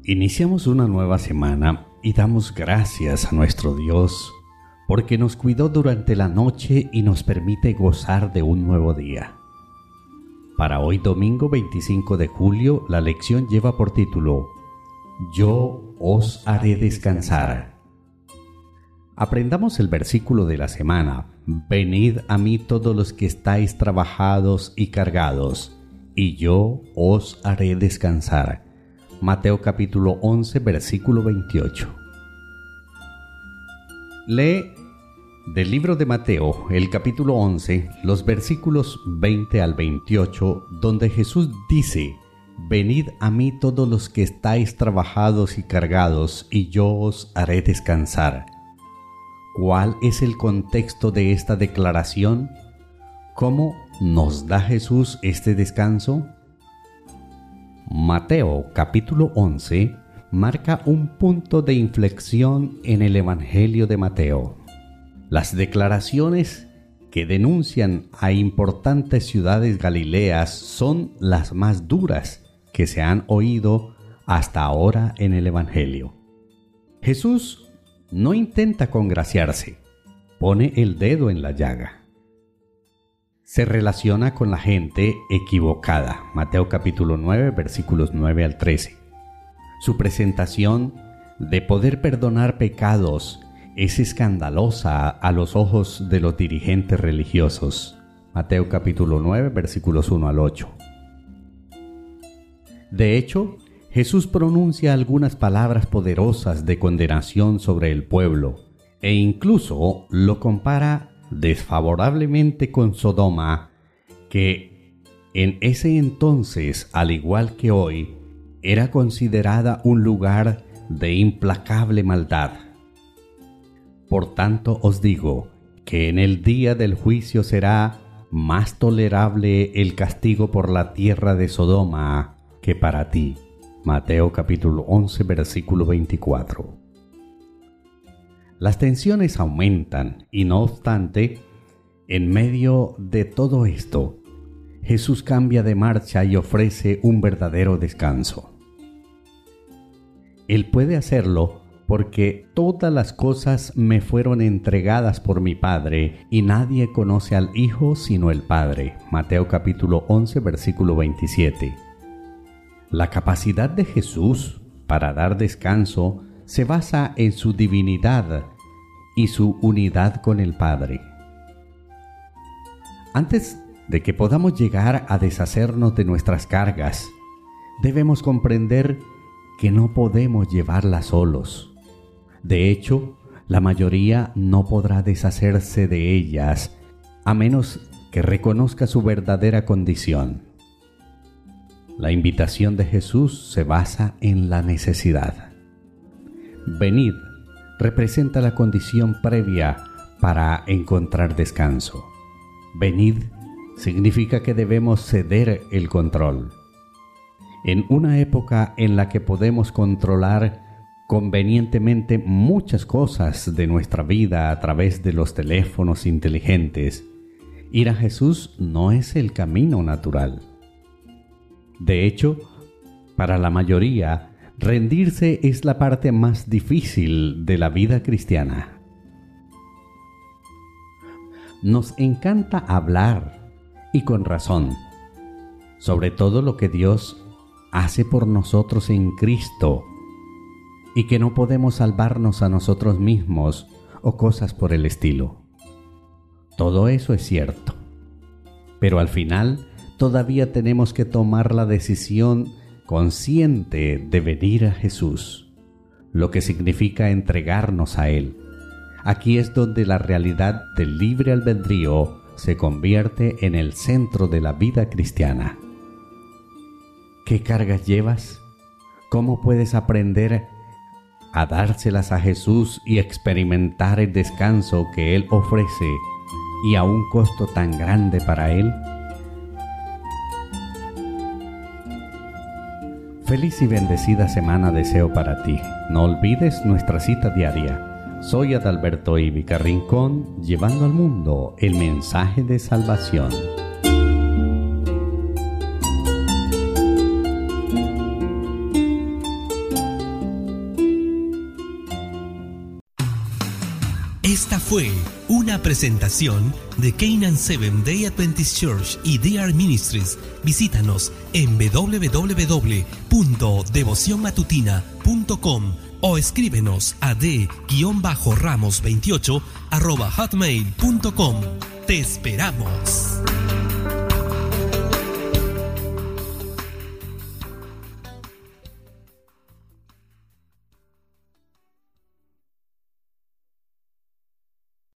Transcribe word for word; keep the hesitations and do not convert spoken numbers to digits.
Iniciamos una nueva semana y damos gracias a nuestro Dios porque nos cuidó durante la noche y nos permite gozar de un nuevo día. Para hoy domingo veinticinco de julio, la lección lleva por título Yo os haré descansar. Aprendamos el versículo de la semana. Venid a mí todos los que estáis trabajados y cargados, y yo os haré descansar. Mateo capítulo once, versículo veintiocho. Lee del libro de Mateo, el capítulo once, los versículos veinte al veintiocho, donde Jesús dice: Venid a mí todos los que estáis trabajados y cargados, y yo os haré descansar. ¿Cuál es el contexto de esta declaración? ¿Cómo nos da Jesús este descanso? Mateo capítulo once marca un punto de inflexión en el Evangelio de Mateo. Las declaraciones que denuncian a importantes ciudades galileas son las más duras que se han oído hasta ahora en el Evangelio. Jesús no intenta congraciarse, pone el dedo en la llaga. Se relaciona con la gente equivocada. Mateo capítulo nueve, versículos nueve al trece. Su presentación de poder perdonar pecados es escandalosa a los ojos de los dirigentes religiosos. Mateo capítulo nueve, versículos uno al ocho. De hecho, Jesús pronuncia algunas palabras poderosas de condenación sobre el pueblo e incluso lo compara desfavorablemente con Sodoma, que en ese entonces, al igual que hoy, era considerada un lugar de implacable maldad. Por tanto os digo que en el día del juicio será más tolerable el castigo por la tierra de Sodoma que para ti. Mateo capítulo once, versículo veinticuatro. Las tensiones aumentan y no obstante, en medio de todo esto, Jesús cambia de marcha y ofrece un verdadero descanso. Él puede hacerlo porque todas las cosas me fueron entregadas por mi Padre y nadie conoce al Hijo sino el Padre. Mateo capítulo once, versículo veintisiete. La capacidad de Jesús para dar descanso se basa en su divinidad y su unidad con el Padre. Antes de que podamos llegar a deshacernos de nuestras cargas, debemos comprender que no podemos llevarlas solos. De hecho, la mayoría no podrá deshacerse de ellas a menos que reconozca su verdadera condición. La invitación de Jesús se basa en la necesidad. Venid representa la condición previa para encontrar descanso. Venid significa que debemos ceder el control. En una época en la que podemos controlar convenientemente muchas cosas de nuestra vida a través de los teléfonos inteligentes, ir a Jesús no es el camino natural. De hecho, para la mayoría, rendirse es la parte más difícil de la vida cristiana. Nos encanta hablar, y con razón, sobre todo lo que Dios hace por nosotros en Cristo, y que no podemos salvarnos a nosotros mismos o cosas por el estilo. Todo eso es cierto, pero al final todavía tenemos que tomar la decisión consciente de venir a Jesús, lo que significa entregarnos a Él. Aquí es donde la realidad del libre albedrío se convierte en el centro de la vida cristiana. ¿Qué cargas llevas? ¿Cómo puedes aprender a dárselas a Jesús y experimentar el descanso que Él ofrece y a un costo tan grande para Él? Feliz y bendecida semana deseo para ti. No olvides nuestra cita diaria. Soy Adalberto Ivica Rincón, llevando al mundo el mensaje de salvación. Esta fue una presentación de Canaan Seventh Day Adventist Church y D R Ministries. Visítanos en doble u doble u doble u punto devoción matutina punto com o escríbenos a d ramos veintiocho arroba hotmail punto com. ¡Te esperamos!